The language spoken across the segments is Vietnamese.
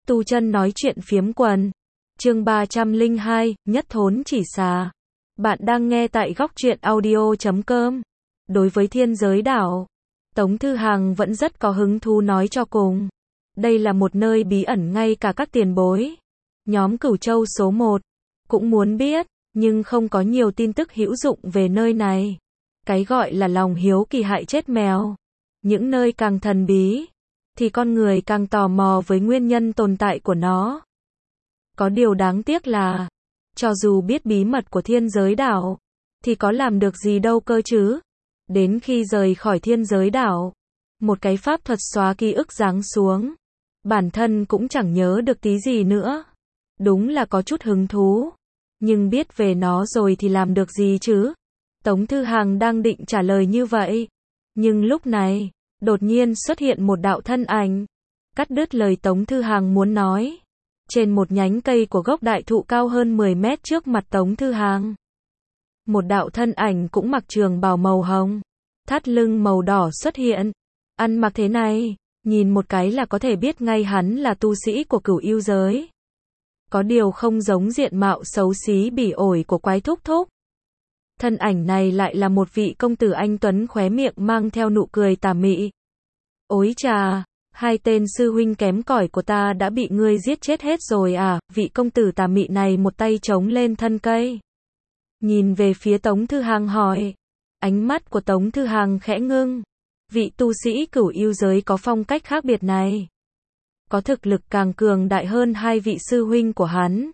Tu chân nói chuyện phiếm quần. Chương 302, nhất thốn chỉ xà. Bạn đang nghe tại góc truyện audio.com. Đối với thiên giới đảo, Tống Thư Hằng vẫn rất có hứng thú nói cho cùng. Đây là một nơi bí ẩn ngay cả các tiền bối. Nhóm Cửu Châu số 1 cũng muốn biết, nhưng không có nhiều tin tức hữu dụng về nơi này. Cái gọi là lòng hiếu kỳ hại chết mèo. Những nơi càng thần bí, thì con người càng tò mò với nguyên nhân tồn tại của nó. Có điều đáng tiếc là, cho dù biết bí mật của thiên giới đảo, thì có làm được gì đâu cơ chứ. Đến khi rời khỏi thiên giới đảo, một cái pháp thuật xóa ký ức giáng xuống. Bản thân cũng chẳng nhớ được tí gì nữa. Đúng là có chút hứng thú. Nhưng biết về nó rồi thì làm được gì chứ? Tống Thư Hằng đang định trả lời như vậy. Nhưng lúc này, đột nhiên xuất hiện một đạo thân ảnh. Cắt đứt lời Tống Thư Hằng muốn nói. Trên một nhánh cây của gốc đại thụ cao hơn 10 mét trước mặt Tống Thư Hằng. Một đạo thân ảnh cũng mặc trường bào màu hồng. Thắt lưng màu đỏ xuất hiện. Ăn mặc thế này, nhìn một cái là có thể biết ngay hắn là tu sĩ của Cửu Yêu giới. Có điều không giống diện mạo xấu xí bỉ ổi của quái thúc thúc. Thân ảnh này lại là một vị công tử anh tuấn khóe miệng mang theo nụ cười tà mị. Ối chà, hai tên sư huynh kém cỏi của ta đã bị ngươi giết chết hết rồi à? Vị công tử tà mị này một tay chống lên thân cây. Nhìn về phía Tống Thư Hằng hỏi. Ánh mắt của Tống Thư Hằng khẽ ngưng. Vị tu sĩ Cửu Yêu giới có phong cách khác biệt này, có thực lực càng cường đại hơn hai vị sư huynh của hắn.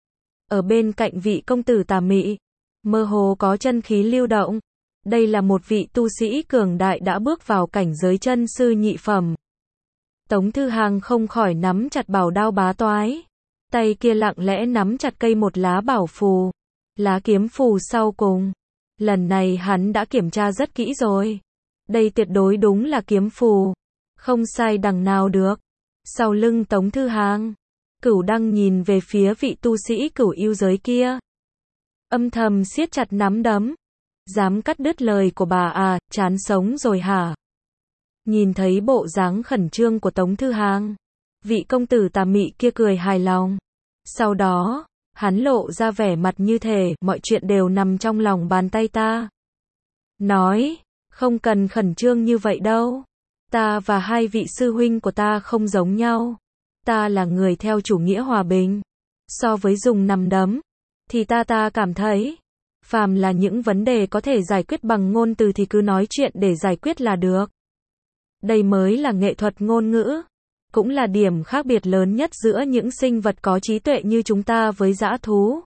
Ở bên cạnh vị công tử tà mị, mơ hồ có chân khí lưu động. Đây là một vị tu sĩ cường đại đã bước vào cảnh giới chân sư nhị phẩm. Tống Thư Hằng không khỏi nắm chặt bảo đao bá toái. Tay kia lặng lẽ nắm chặt cây một lá bảo phù. Lá kiếm phù sau cùng. Lần này hắn đã kiểm tra rất kỹ rồi. Đây tuyệt đối đúng là kiếm phù. Không sai đằng nào được. Sau lưng Tống Thư Hằng, Cửu Đăng nhìn về phía vị tu sĩ Cửu Yêu giới kia. Âm thầm siết chặt nắm đấm. Dám cắt đứt lời của bà à, chán sống rồi hả? Nhìn thấy bộ dáng khẩn trương của Tống Thư Hằng, vị công tử tà mị kia cười hài lòng. Sau đó, hắn lộ ra vẻ mặt như thể mọi chuyện đều nằm trong lòng bàn tay ta. Nói, không cần khẩn trương như vậy đâu. Ta và hai vị sư huynh của ta không giống nhau. Ta là người theo chủ nghĩa hòa bình. So với dùng nắm đấm, thì ta cảm thấy, phàm là những vấn đề có thể giải quyết bằng ngôn từ thì cứ nói chuyện để giải quyết là được. Đây mới là nghệ thuật ngôn ngữ. Cũng là điểm khác biệt lớn nhất giữa những sinh vật có trí tuệ như chúng ta với dã thú.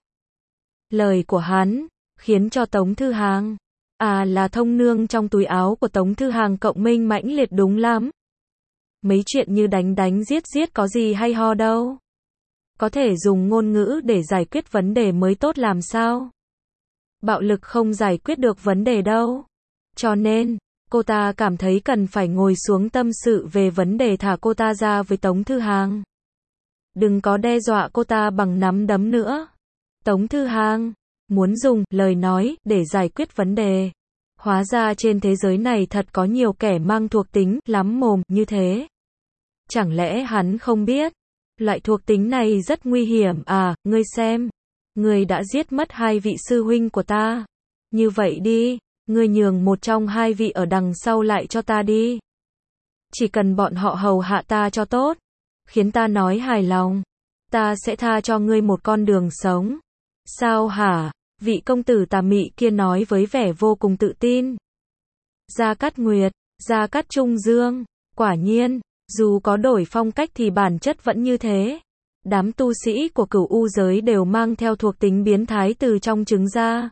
Lời của hắn khiến cho Tống Thư Hằng, là thông nương trong túi áo của Tống Thư Hằng cộng minh mãnh liệt đúng lắm. Mấy chuyện như đánh giết có gì hay ho đâu. Có thể dùng ngôn ngữ để giải quyết vấn đề mới tốt làm sao. Bạo lực không giải quyết được vấn đề đâu. Cho nên, cô ta cảm thấy cần phải ngồi xuống tâm sự về vấn đề thả cô ta ra với Tống Thư Hằng. Đừng có đe dọa cô ta bằng nắm đấm nữa. Tống Thư Hằng muốn dùng lời nói để giải quyết vấn đề. Hóa ra trên thế giới này thật có nhiều kẻ mang thuộc tính lắm mồm như thế. Chẳng lẽ hắn không biết? Loại thuộc tính này rất nguy hiểm à? Ngươi xem, ngươi đã giết mất hai vị sư huynh của ta. Như vậy đi, ngươi nhường một trong hai vị ở đằng sau lại cho ta đi. Chỉ cần bọn họ hầu hạ ta cho tốt, khiến ta nói hài lòng, ta sẽ tha cho ngươi một con đường sống. Sao hả? Vị công tử tà mị kia nói với vẻ vô cùng tự tin. Gia Cát Nguyệt, Gia Cát Trung Dương, quả nhiên, dù có đổi phong cách thì bản chất vẫn như thế. Đám tu sĩ của Cửu U giới đều mang theo thuộc tính biến thái từ trong trứng ra.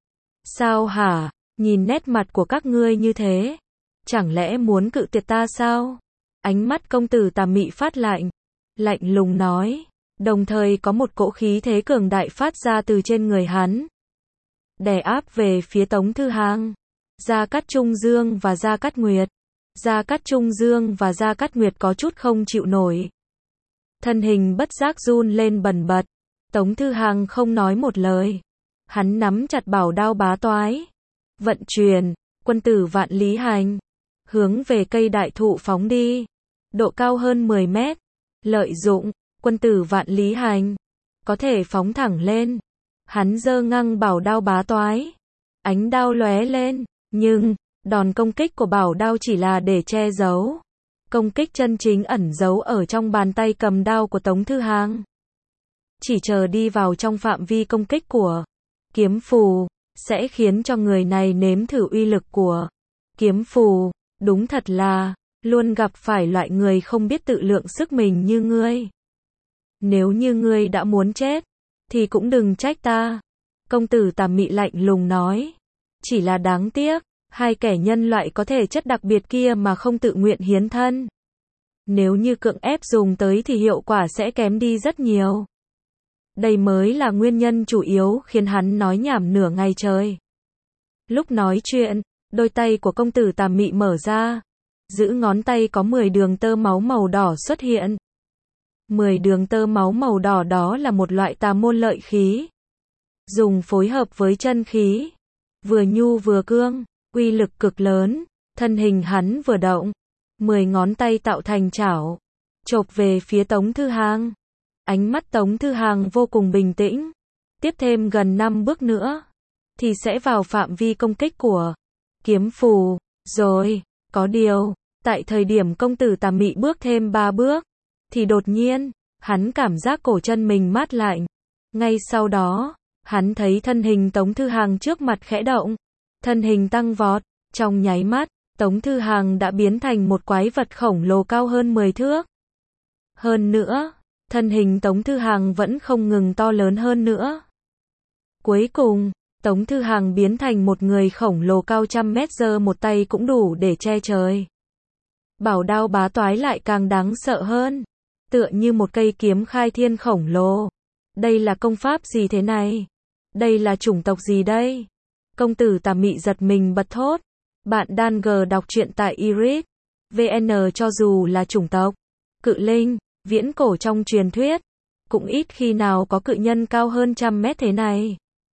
Sao hả? Nhìn nét mặt của các ngươi như thế, chẳng lẽ muốn cự tuyệt ta sao? Ánh mắt công tử tà mị phát lạnh, lạnh lùng nói, đồng thời có một cỗ khí thế cường đại phát ra từ trên người hắn, đè áp về phía Tống Thư Hằng. Gia Cát Trung Dương và Gia Cát Nguyệt. Gia Cát Trung Dương và Gia Cát Nguyệt có chút không chịu nổi. Thân hình bất giác run lên bần bật. Tống Thư Hằng không nói một lời. Hắn nắm chặt bảo đao bá toái. Vận chuyển, quân tử vạn lý hành. Hướng về cây đại thụ phóng đi. Độ cao hơn 10 mét. Lợi dụng Quân tử vạn lý hành, có thể phóng thẳng lên. Hắn giơ ngang bảo đao bá toái. Ánh đao lóe lên, nhưng đòn công kích của bảo đao chỉ là để che giấu. Công kích chân chính ẩn giấu ở trong bàn tay cầm đao của Tống Thư Hàng. Chỉ chờ đi vào trong phạm vi công kích của kiếm phù, sẽ khiến cho người này nếm thử uy lực của kiếm phù. Đúng thật là, luôn gặp phải loại người không biết tự lượng sức mình như ngươi. Nếu như ngươi đã muốn chết, thì cũng đừng trách ta. Công tử Tà Mị lạnh lùng nói. Chỉ là đáng tiếc, hai kẻ nhân loại có thể chất đặc biệt kia mà không tự nguyện hiến thân. Nếu như cưỡng ép dùng tới thì hiệu quả sẽ kém đi rất nhiều. Đây mới là nguyên nhân chủ yếu khiến hắn nói nhảm nửa ngày trời. Lúc nói chuyện, đôi tay của công tử Tà Mị mở ra. Giữ ngón tay có 10 đường tơ máu màu đỏ xuất hiện. 10 đường tơ máu màu đỏ đó là một loại tà môn lợi khí. Dùng phối hợp với chân khí. Vừa nhu vừa cương, uy lực cực lớn. Thân hình hắn vừa động. 10 ngón tay tạo thành chảo. Chộp về phía Tống Thư Hàng. Ánh mắt Tống Thư Hàng vô cùng bình tĩnh. Tiếp thêm gần 5 bước nữa. Thì sẽ vào phạm vi công kích của kiếm phù. Rồi, có điều, tại thời điểm công tử Tà Mị bước thêm 3 bước. Thì đột nhiên, hắn cảm giác cổ chân mình mát lạnh. Ngay sau đó, hắn thấy thân hình Tống Thư Hàng trước mặt khẽ động. Thân hình tăng vọt. Trong nháy mắt, Tống Thư Hàng đã biến thành một quái vật khổng lồ cao hơn 10 thước. Hơn nữa, thân hình Tống Thư Hàng vẫn không ngừng to lớn hơn nữa. Cuối cùng, Tống Thư Hàng biến thành một người khổng lồ cao trăm mét, giơ một tay cũng đủ để che trời. Bảo đao bá toái lại càng đáng sợ hơn. Tựa như một cây kiếm khai thiên khổng lồ. Đây là công pháp gì thế này? Đây là chủng tộc gì đây? Công tử Tà Mị giật mình bật thốt. Bạn đang đọc truyện tại Iris VN. Cho dù là chủng tộc cự linh, viễn cổ trong truyền thuyết, cũng ít khi nào có cự nhân cao hơn 100 mét thế này.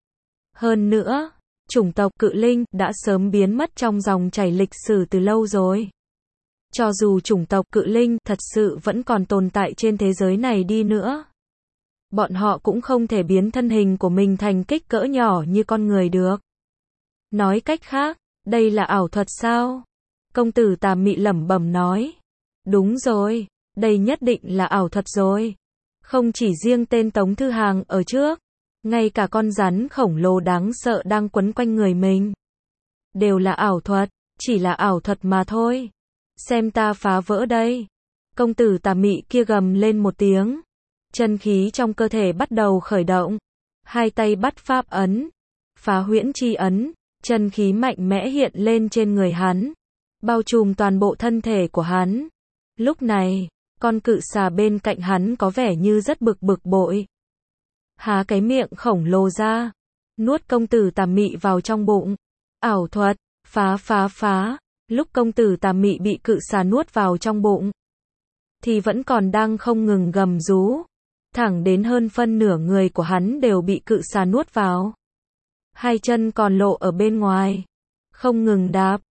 Hơn nữa, chủng tộc cự linh đã sớm biến mất trong dòng chảy lịch sử từ lâu rồi. Cho dù chủng tộc cự linh thật sự vẫn còn tồn tại trên thế giới này đi nữa, bọn họ cũng không thể biến thân hình của mình thành kích cỡ nhỏ như con người được. Nói cách khác, đây là ảo thuật sao? Công tử Tà Mị lẩm bẩm nói. Đúng rồi, đây nhất định là ảo thuật rồi. Không chỉ riêng tên Tống Thư Hàng ở trước, ngay cả con rắn khổng lồ đáng sợ đang quấn quanh người mình, đều là ảo thuật, chỉ là ảo thuật mà thôi. Xem ta phá vỡ đây. Công tử Tà Mị kia gầm lên một tiếng. Chân khí trong cơ thể bắt đầu khởi động. Hai tay bắt pháp ấn. Phá huyễn chi ấn. Chân khí mạnh mẽ hiện lên trên người hắn. Bao trùm toàn bộ thân thể của hắn. Lúc này, con cự xà bên cạnh hắn có vẻ như rất bực bội. Há cái miệng khổng lồ ra. Nuốt công tử Tà Mị vào trong bụng. Ảo thuật. Phá. Lúc công tử Tà Mị bị cự xà nuốt vào trong bụng, thì vẫn còn đang không ngừng gầm rú. Thẳng đến hơn phân nửa người của hắn đều bị cự xà nuốt vào. Hai chân còn lộ ở bên ngoài. Không ngừng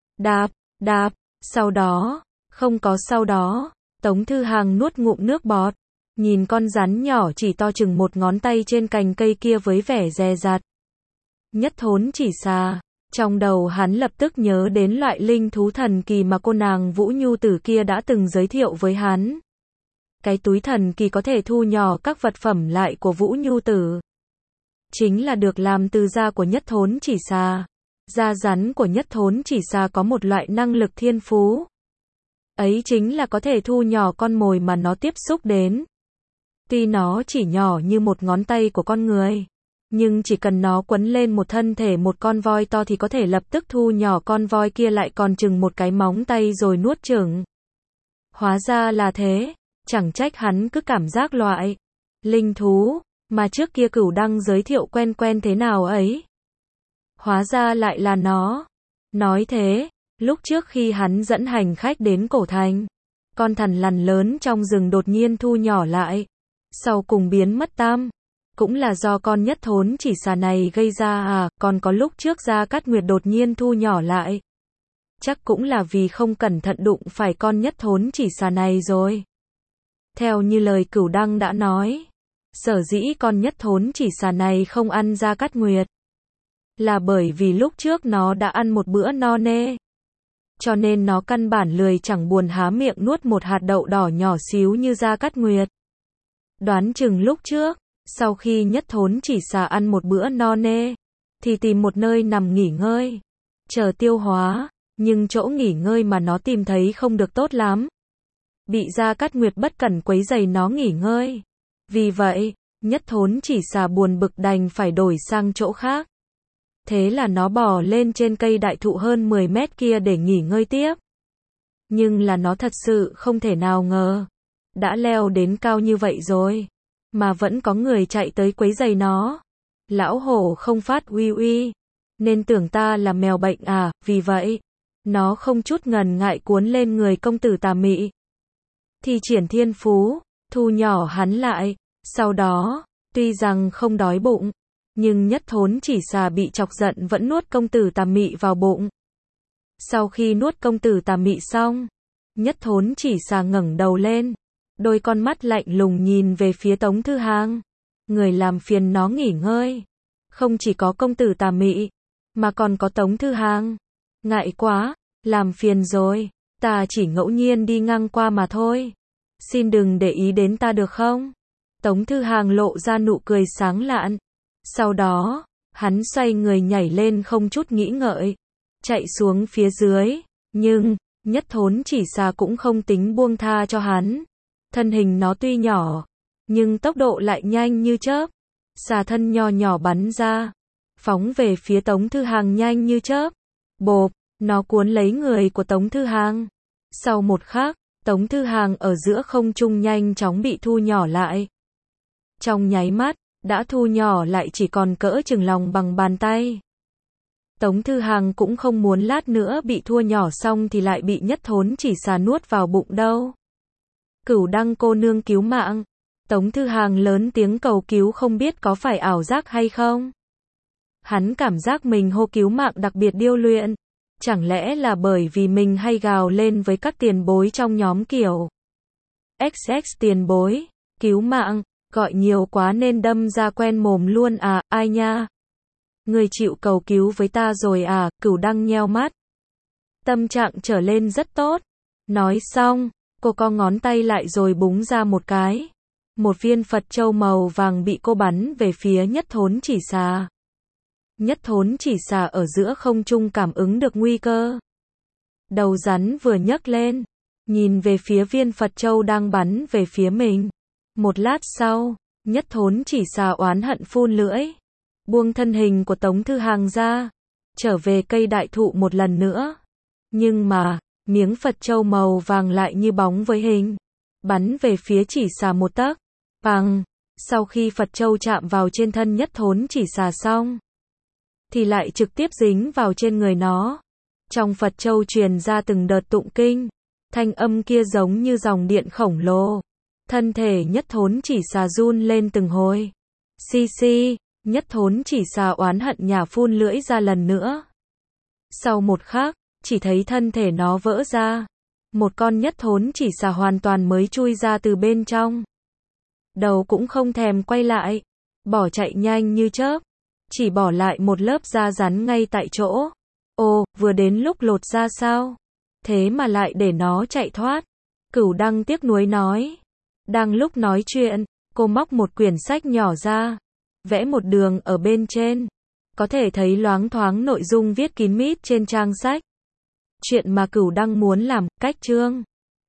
đạp. Sau đó, không có sau đó, Tống Thư Hàng nuốt ngụm nước bọt. Nhìn con rắn nhỏ chỉ to chừng một ngón tay trên cành cây kia với vẻ dè dặt. Nhất thốn chỉ xà. Trong đầu hắn lập tức nhớ đến loại linh thú thần kỳ mà cô nàng Vũ Nhu Tử kia đã từng giới thiệu với hắn. Cái túi thần kỳ có thể thu nhỏ các vật phẩm lại của Vũ Nhu Tử. Chính là được làm từ da của nhất thốn chỉ xà. Da rắn của nhất thốn chỉ xà có một loại năng lực thiên phú. Ấy chính là có thể thu nhỏ con mồi mà nó tiếp xúc đến. Tuy nó chỉ nhỏ như một ngón tay của con người, nhưng chỉ cần nó quấn lên một thân thể một con voi to thì có thể lập tức thu nhỏ con voi kia lại còn chừng một cái móng tay rồi nuốt chửng. Hóa ra là thế, chẳng trách hắn cứ cảm giác loại linh thú mà trước kia Cửu Đăng giới thiệu quen thế nào ấy. Hóa ra lại là nó. Nói thế, lúc trước khi hắn dẫn hành khách đến cổ thành, con thằn lằn lớn trong rừng đột nhiên thu nhỏ lại, sau cùng biến mất tam. Cũng là do con nhất thốn chỉ xà này gây ra à, còn có lúc trước Gia Cát Nguyệt đột nhiên thu nhỏ lại. Chắc cũng là vì không cẩn thận đụng phải con nhất thốn chỉ xà này rồi. Theo như lời Cửu Đăng đã nói, sở dĩ con nhất thốn chỉ xà này không ăn Gia Cát Nguyệt, là bởi vì lúc trước nó đã ăn một bữa no nê. Cho nên nó căn bản lười chẳng buồn há miệng nuốt một hạt đậu đỏ nhỏ xíu như Gia Cát Nguyệt. Đoán chừng lúc trước, sau khi nhất thốn chỉ xà ăn một bữa no nê, thì tìm một nơi nằm nghỉ ngơi, chờ tiêu hóa, nhưng chỗ nghỉ ngơi mà nó tìm thấy không được tốt lắm. Bị Gia Cát Nguyệt bất cẩn quấy rầy nó nghỉ ngơi. Vì vậy, nhất thốn chỉ xà buồn bực đành phải đổi sang chỗ khác. Thế là nó bò lên trên cây đại thụ hơn 10 mét kia để nghỉ ngơi tiếp. Nhưng là nó thật sự không thể nào ngờ, đã leo đến cao như vậy rồi, mà vẫn có người chạy tới quấy rầy nó. Lão hổ không phát uy uy, nên tưởng ta là mèo bệnh à, vì vậy, nó không chút ngần ngại cuốn lên người công tử Tà Mị. Thi triển thiên phú, thu nhỏ hắn lại, sau đó, tuy rằng không đói bụng, nhưng nhất thốn chỉ xà bị chọc giận vẫn nuốt công tử Tà Mị vào bụng. Sau khi nuốt công tử Tà Mị xong, nhất thốn chỉ xà ngẩng đầu lên, đôi con mắt lạnh lùng nhìn về phía Tống Thư Hàng, người làm phiền nó nghỉ ngơi. Không chỉ có công tử Tà Mị, mà còn có Tống Thư Hàng. Ngại quá, làm phiền rồi, ta chỉ ngẫu nhiên đi ngang qua mà thôi. Xin đừng để ý đến ta được không? Tống Thư Hàng lộ ra nụ cười sáng lạn. Sau đó, hắn xoay người nhảy lên không chút nghĩ ngợi, chạy xuống phía dưới, nhưng, nhất thốn chỉ xà cũng không tính buông tha cho hắn. Thân hình nó tuy nhỏ, nhưng tốc độ lại nhanh như chớp. Xà thân nho nhỏ bắn ra, phóng về phía Tống Thư Hàng nhanh như chớp. Bộp, nó cuốn lấy người của Tống Thư Hàng. Sau một khắc, Tống Thư Hàng ở giữa không trung nhanh chóng bị thu nhỏ lại. Trong nháy mắt, đã thu nhỏ lại chỉ còn cỡ chừng lòng bằng bàn tay. Tống Thư Hàng cũng không muốn lát nữa bị thua nhỏ xong thì lại bị nhất thốn chỉ xà nuốt vào bụng đâu. Cửu Đăng cô nương cứu mạng. Tống Thư Hàng lớn tiếng cầu cứu không biết có phải ảo giác hay không. Hắn cảm giác mình hô cứu mạng đặc biệt điêu luyện. Chẳng lẽ là bởi vì mình hay gào lên với các tiền bối trong nhóm kiểu XX tiền bối, cứu mạng, gọi nhiều quá nên đâm ra quen mồm luôn à, ai nha. Người chịu cầu cứu với ta rồi à, Cửu Đăng nheo mắt. Tâm trạng trở lên rất tốt. Nói xong, cô co ngón tay lại rồi búng ra một cái. Một viên Phật châu màu vàng bị cô bắn về phía nhất thốn chỉ xà. Nhất thốn chỉ xà ở giữa không trung cảm ứng được nguy cơ. Đầu rắn vừa nhấc lên, nhìn về phía viên Phật châu đang bắn về phía mình. Một lát sau, nhất thốn chỉ xà oán hận phun lưỡi, buông thân hình của Tống Thư Hàng ra, trở về cây đại thụ một lần nữa. Nhưng mà, miếng Phật châu màu vàng lại như bóng với hình, bắn về phía chỉ xà một tấc. Bằng, sau khi Phật châu chạm vào trên thân nhất thốn chỉ xà xong, thì lại trực tiếp dính vào trên người nó. Trong Phật châu truyền ra từng đợt tụng kinh, thanh âm kia giống như dòng điện khổng lồ. Thân thể nhất thốn chỉ xà run lên từng hồi. Xì, nhất thốn chỉ xà oán hận nhả phun lưỡi ra lần nữa. Sau một khắc, chỉ thấy thân thể nó vỡ ra. Một con nhất thốn chỉ xà hoàn toàn mới chui ra từ bên trong. Đầu cũng không thèm quay lại, bỏ chạy nhanh như chớp, chỉ bỏ lại một lớp da rắn ngay tại chỗ. Ồ, vừa đến lúc lột ra sao? Thế mà lại để nó chạy thoát. Cửu Đăng tiếc nuối nói. Đang lúc nói chuyện, cô móc một quyển sách nhỏ ra, vẽ một đường ở bên trên. Có thể thấy loáng thoáng nội dung viết kín mít trên trang sách. Chuyện mà Cửu Đăng muốn làm, cách chương.